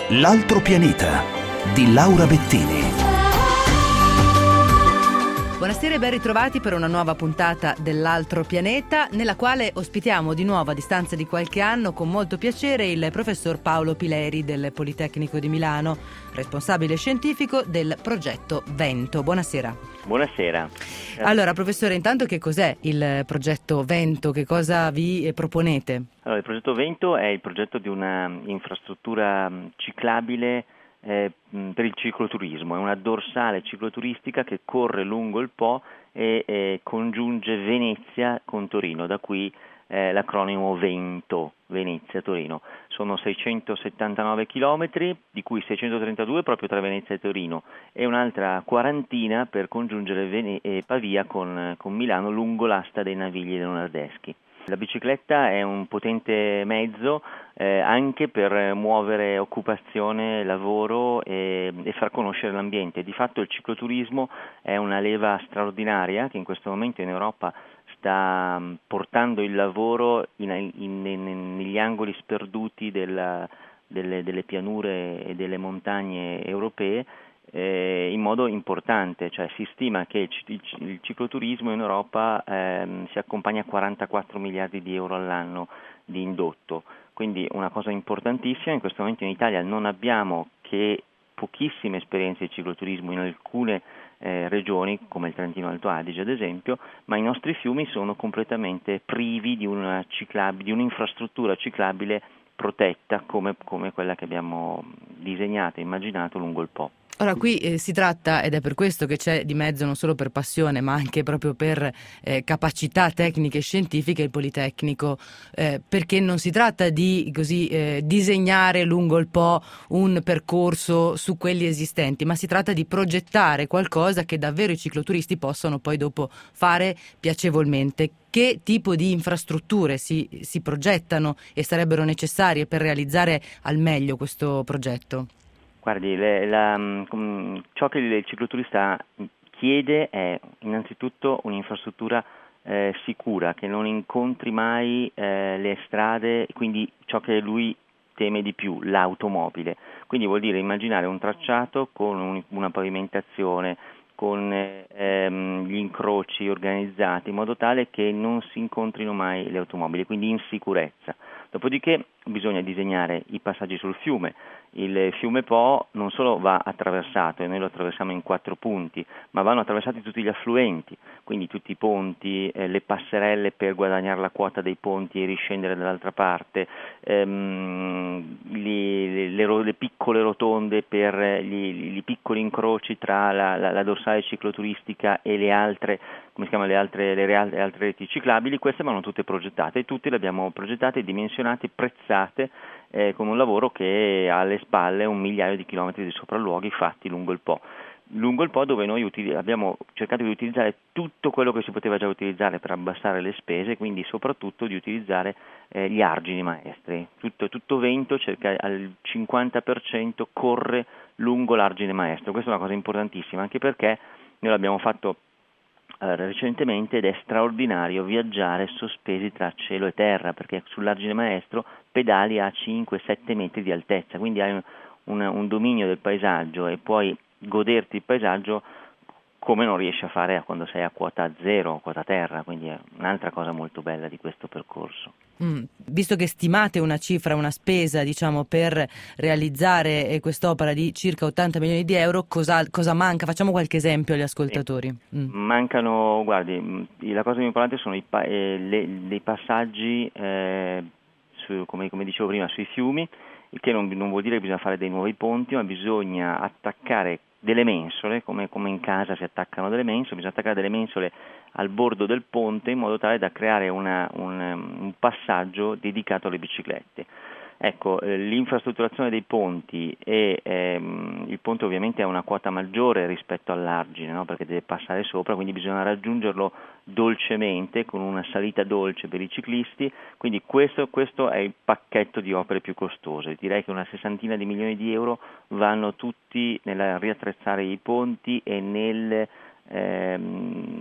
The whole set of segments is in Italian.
L'altro pianeta di Laura Bettini. Buonasera e ben ritrovati per una nuova puntata dell'Altro Pianeta, nella quale ospitiamo di nuovo a distanza di qualche anno con molto piacere il professor Paolo Pileri del Politecnico di Milano, responsabile scientifico del progetto Vento. Buonasera. Buonasera. Allora, professore, intanto che cos'è il progetto Vento? Che cosa vi proponete? Allora, il progetto Vento è il progetto di una infrastruttura ciclabile per il cicloturismo. È una dorsale cicloturistica che corre lungo il Po e congiunge Venezia con Torino, da qui l'acronimo Vento, Venezia-Torino. Sono 679 chilometri, di cui 632 proprio tra Venezia e Torino e un'altra quarantina per congiungere Pavia con Milano lungo l'asta dei Navigli leonardeschi. La bicicletta è un potente mezzo anche per muovere occupazione, lavoro e far conoscere l'ambiente. Di fatto il cicloturismo è una leva straordinaria che in questo momento in Europa sta portando il lavoro negli angoli sperduti delle pianure e delle montagne europee in modo importante, cioè si stima che il cicloturismo in Europa si accompagna a 44 miliardi di euro all'anno di indotto, quindi una cosa importantissima. In questo momento in Italia non abbiamo che pochissime esperienze di cicloturismo in alcune regioni come il Trentino Alto Adige ad esempio, ma i nostri fiumi sono completamente privi di un'infrastruttura ciclabile protetta come quella che abbiamo disegnato e immaginato lungo il Po. Ora qui si tratta, ed è per questo che c'è di mezzo non solo per passione ma anche proprio per capacità tecniche e scientifiche il Politecnico, perché non si tratta di disegnare lungo il Po un percorso su quelli esistenti, ma si tratta di progettare qualcosa che davvero i cicloturisti possano poi dopo fare piacevolmente. Che tipo di infrastrutture si progettano e sarebbero necessarie per realizzare al meglio questo progetto? Guardi, ciò che il cicloturista chiede è innanzitutto un'infrastruttura sicura, che non incontri mai le strade, quindi ciò che lui teme di più, l'automobile. Quindi vuol dire immaginare un tracciato con una pavimentazione, con gli incroci organizzati in modo tale che non si incontrino mai le automobili, quindi in sicurezza. Dopodiché bisogna disegnare i passaggi sul fiume. Il fiume Po non solo va attraversato, e noi lo attraversiamo in 4 punti, ma vanno attraversati tutti gli affluenti, quindi tutti i ponti, le passerelle per guadagnare la quota dei ponti e riscendere dall'altra parte, le piccole rotonde per i piccoli incroci tra la dorsale cicloturistica e le altre, come si chiamano, le altre reti ciclabili. Queste vanno tutte progettate, e tutte le abbiamo progettate, dimensionate, prezzate con un lavoro che ha alle spalle 1 migliaio di chilometri di sopralluoghi fatti lungo il Po. Lungo il Po, dove noi abbiamo cercato di utilizzare tutto quello che si poteva già utilizzare per abbassare le spese, quindi soprattutto di utilizzare gli argini maestri. Tutto Vento cerca al 50% corre lungo l'argine maestro. Questa è una cosa importantissima, anche perché noi l'abbiamo fatto recentemente ed è straordinario viaggiare sospesi tra cielo e terra, perché sull'argine maestro pedali a 5-7 metri di altezza, quindi hai un dominio del paesaggio e puoi goderti il paesaggio come non riesci a fare quando sei a quota zero, quota terra, quindi è un'altra cosa molto bella di questo percorso. Visto che stimate una cifra, una spesa per realizzare quest'opera di circa 80 milioni di euro, cosa manca? Facciamo qualche esempio agli ascoltatori. Mancano, guardi, la cosa più importante sono dei passaggi, come dicevo prima, sui fiumi, il che non vuol dire che bisogna fare dei nuovi ponti, ma bisogna attaccare delle mensole, come in casa si attaccano delle mensole, bisogna attaccare delle mensole al bordo del ponte in modo tale da creare un passaggio dedicato alle biciclette. Ecco, l'infrastrutturazione dei ponti e il ponte ovviamente ha una quota maggiore rispetto all'argine, no? Perché deve passare sopra, quindi bisogna raggiungerlo dolcemente, con una salita dolce per i ciclisti, quindi questo è il pacchetto di opere più costose. Direi che una 60 di milioni di euro vanno tutti nel riattrezzare i ponti e nel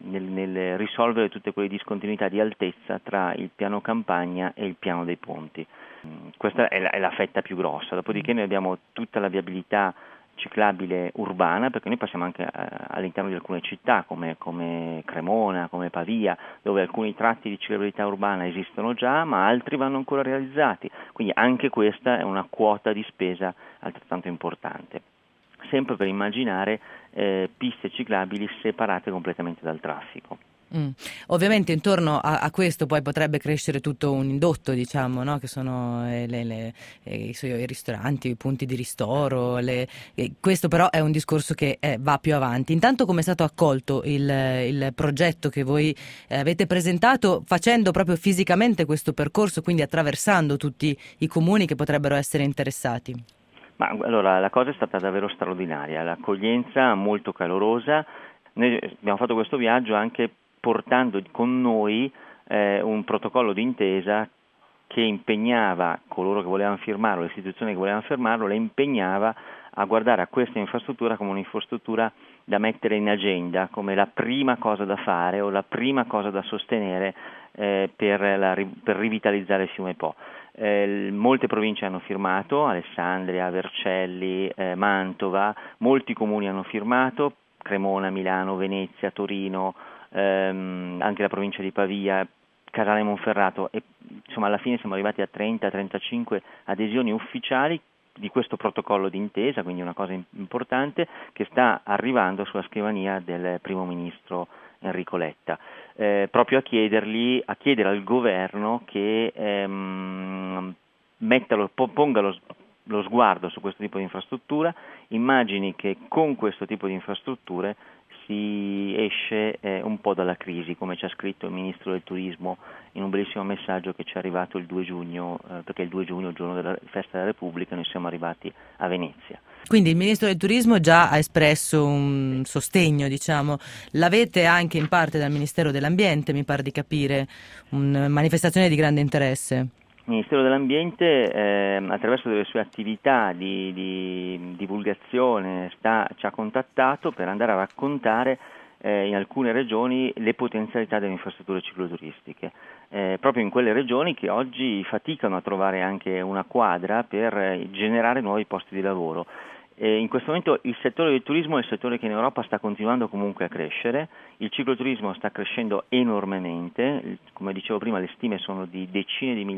nel risolvere tutte quelle discontinuità di altezza tra il piano campagna e il piano dei ponti. Questa è la fetta più grossa, dopodiché noi abbiamo tutta la viabilità ciclabile urbana, perché noi passiamo anche all'interno di alcune città come Cremona, come Pavia, dove alcuni tratti di ciclabilità urbana esistono già, ma altri vanno ancora realizzati, quindi anche questa è una quota di spesa altrettanto importante, sempre per immaginare piste ciclabili separate completamente dal traffico. Ovviamente intorno a questo poi potrebbe crescere tutto un indotto, diciamo, no? Che sono i ristoranti, i punti di ristoro, questo però è un discorso che va più avanti. Intanto come è stato accolto il progetto che voi avete presentato facendo proprio fisicamente questo percorso, quindi attraversando tutti i comuni che potrebbero essere interessati? Ma allora la cosa è stata davvero straordinaria, l'accoglienza molto calorosa. Noi abbiamo fatto questo viaggio anche portando con noi un protocollo d'intesa che impegnava coloro che volevano firmarlo, le istituzioni che volevano firmarlo, le impegnava a guardare a questa infrastruttura come un'infrastruttura da mettere in agenda, come la prima cosa da fare o la prima cosa da sostenere per rivitalizzare il fiume Po. Molte province hanno firmato, Alessandria, Vercelli, Mantova, molti comuni hanno firmato, Cremona, Milano, Venezia, Torino, anche la provincia di Pavia, Casale Monferrato, e insomma alla fine siamo arrivati a 30-35 adesioni ufficiali di questo protocollo d'intesa, quindi una cosa importante che sta arrivando sulla scrivania del primo ministro Enrico Letta, proprio a chiedere al governo che ponga lo sguardo su questo tipo di infrastruttura, immagini che con questo tipo di infrastrutture si esce un po' dalla crisi, come ci ha scritto il Ministro del Turismo in un bellissimo messaggio che ci è arrivato il 2 giugno, perché il 2 giugno, il giorno della Festa della Repubblica, noi siamo arrivati a Venezia. Quindi il Ministro del Turismo già ha espresso un sostegno, diciamo. L'avete anche in parte dal Ministero dell'Ambiente, mi pare di capire, una manifestazione di grande interesse. Il Ministero dell'Ambiente attraverso delle sue attività di divulgazione ci ha contattato per andare a raccontare in alcune regioni le potenzialità delle infrastrutture cicloturistiche, proprio in quelle regioni che oggi faticano a trovare anche una quadra per generare nuovi posti di lavoro. In questo momento il settore del turismo è il settore che in Europa sta continuando comunque a crescere, il cicloturismo sta crescendo enormemente, come dicevo prima le stime sono di decine di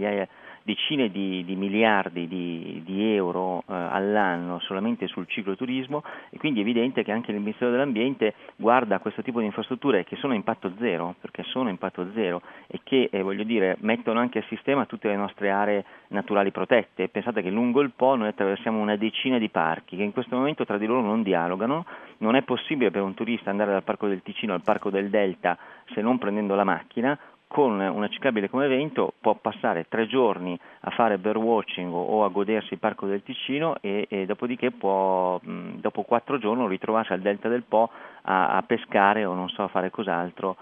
miliardi di euro all'anno solamente sul cicloturismo, e quindi è evidente che anche il Ministero dell'Ambiente guarda a questo tipo di infrastrutture che sono a impatto zero, perché sono a impatto zero e che mettono anche a sistema tutte le nostre aree naturali protette. Pensate che lungo il Po noi attraversiamo una decina di parchi che in questo momento tra di loro non dialogano, non è possibile per un turista andare dal Parco del Ticino al Parco del Delta se non prendendo la macchina. Con una ciclabile come Vento può passare 3 giorni a fare birdwatching o a godersi il Parco del Ticino e dopodiché può dopo 4 giorni ritrovarsi al Delta del Po a pescare o non so a fare cos'altro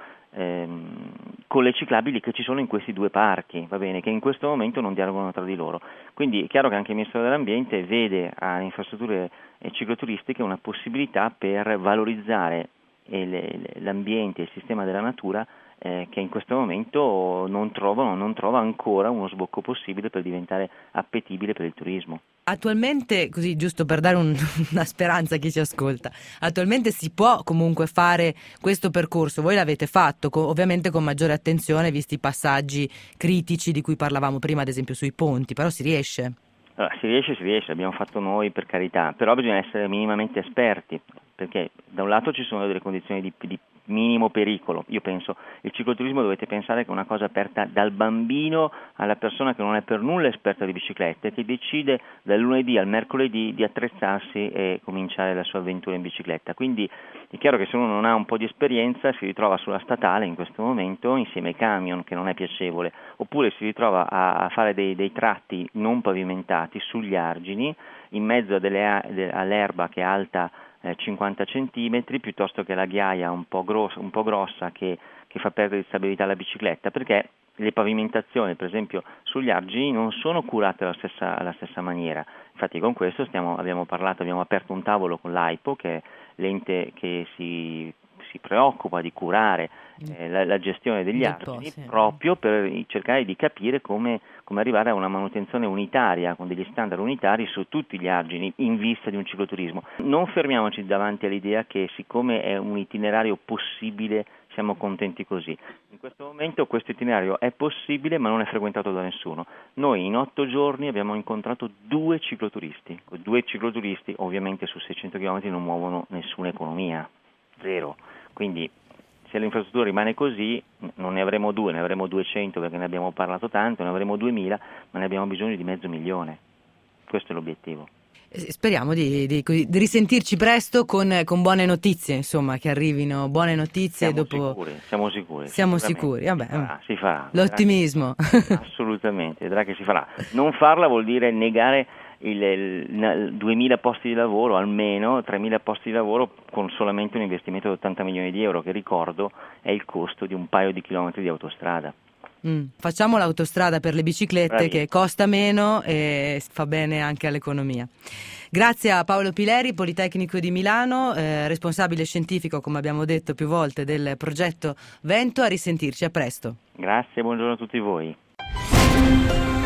con le ciclabili che ci sono in questi 2 parchi, va bene, che in questo momento non dialogano tra di loro. Quindi è chiaro che anche il Ministero dell'Ambiente vede alle infrastrutture cicloturistiche una possibilità per valorizzare l'ambiente e il sistema della natura che in questo momento non trova ancora uno sbocco possibile per diventare appetibile per il turismo. Attualmente, così giusto per dare una speranza a chi ci ascolta, attualmente si può comunque fare questo percorso, voi l'avete fatto ovviamente con maggiore attenzione visti i passaggi critici di cui parlavamo prima, ad esempio sui ponti, però si riesce? Allora, si riesce, l'abbiamo fatto noi per carità, però bisogna essere minimamente esperti, perché da un lato ci sono delle condizioni di minimo pericolo. Io penso, il cicloturismo dovete pensare che è una cosa aperta dal bambino alla persona che non è per nulla esperta di biciclette, che decide dal lunedì al mercoledì di attrezzarsi e cominciare la sua avventura in bicicletta. Quindi è chiaro che se uno non ha un po' di esperienza si ritrova sulla statale in questo momento insieme ai camion, che non è piacevole, oppure si ritrova a fare dei tratti non pavimentati sugli argini in mezzo all'erba che è alta 50 centimetri, piuttosto che la ghiaia un po' grossa che fa perdere stabilità alla bicicletta, perché le pavimentazioni per esempio sugli argini non sono curate alla stessa maniera. Infatti con questo abbiamo aperto un tavolo con l'AIPO, che è l'ente che si si preoccupa di curare la gestione degli argini, proprio per cercare di capire come arrivare a una manutenzione unitaria, con degli standard unitari su tutti gli argini in vista di un cicloturismo. Non fermiamoci davanti all'idea che siccome è un itinerario possibile siamo contenti così. In questo momento questo itinerario è possibile ma non è frequentato da nessuno. Noi in 8 giorni abbiamo incontrato 2 cicloturisti. 2 cicloturisti ovviamente su 600 km non muovono nessuna economia, zero. Quindi se l'infrastruttura rimane così non ne avremo 2, ne avremo 200 perché ne abbiamo parlato tanto, ne avremo 2000, ma ne abbiamo bisogno di 500.000. Questo è l'obiettivo. Speriamo di risentirci presto con buone notizie, insomma, che arrivino buone notizie. Siamo sicuri. Vabbè, si farà. L'ottimismo. Assolutamente, vedrà che si farà. Non farla vuol dire negare 2.000 posti di lavoro, almeno 3.000 posti di lavoro con solamente un investimento di 80 milioni di euro, che ricordo è il costo di un paio di chilometri di autostrada. Facciamo l'autostrada per le biciclette che costa meno e fa bene anche all'economia. Grazie a Paolo Pileri, Politecnico di Milano, responsabile scientifico, come abbiamo detto più volte, del progetto Vento. A risentirci, a presto. Grazie, buongiorno a tutti voi.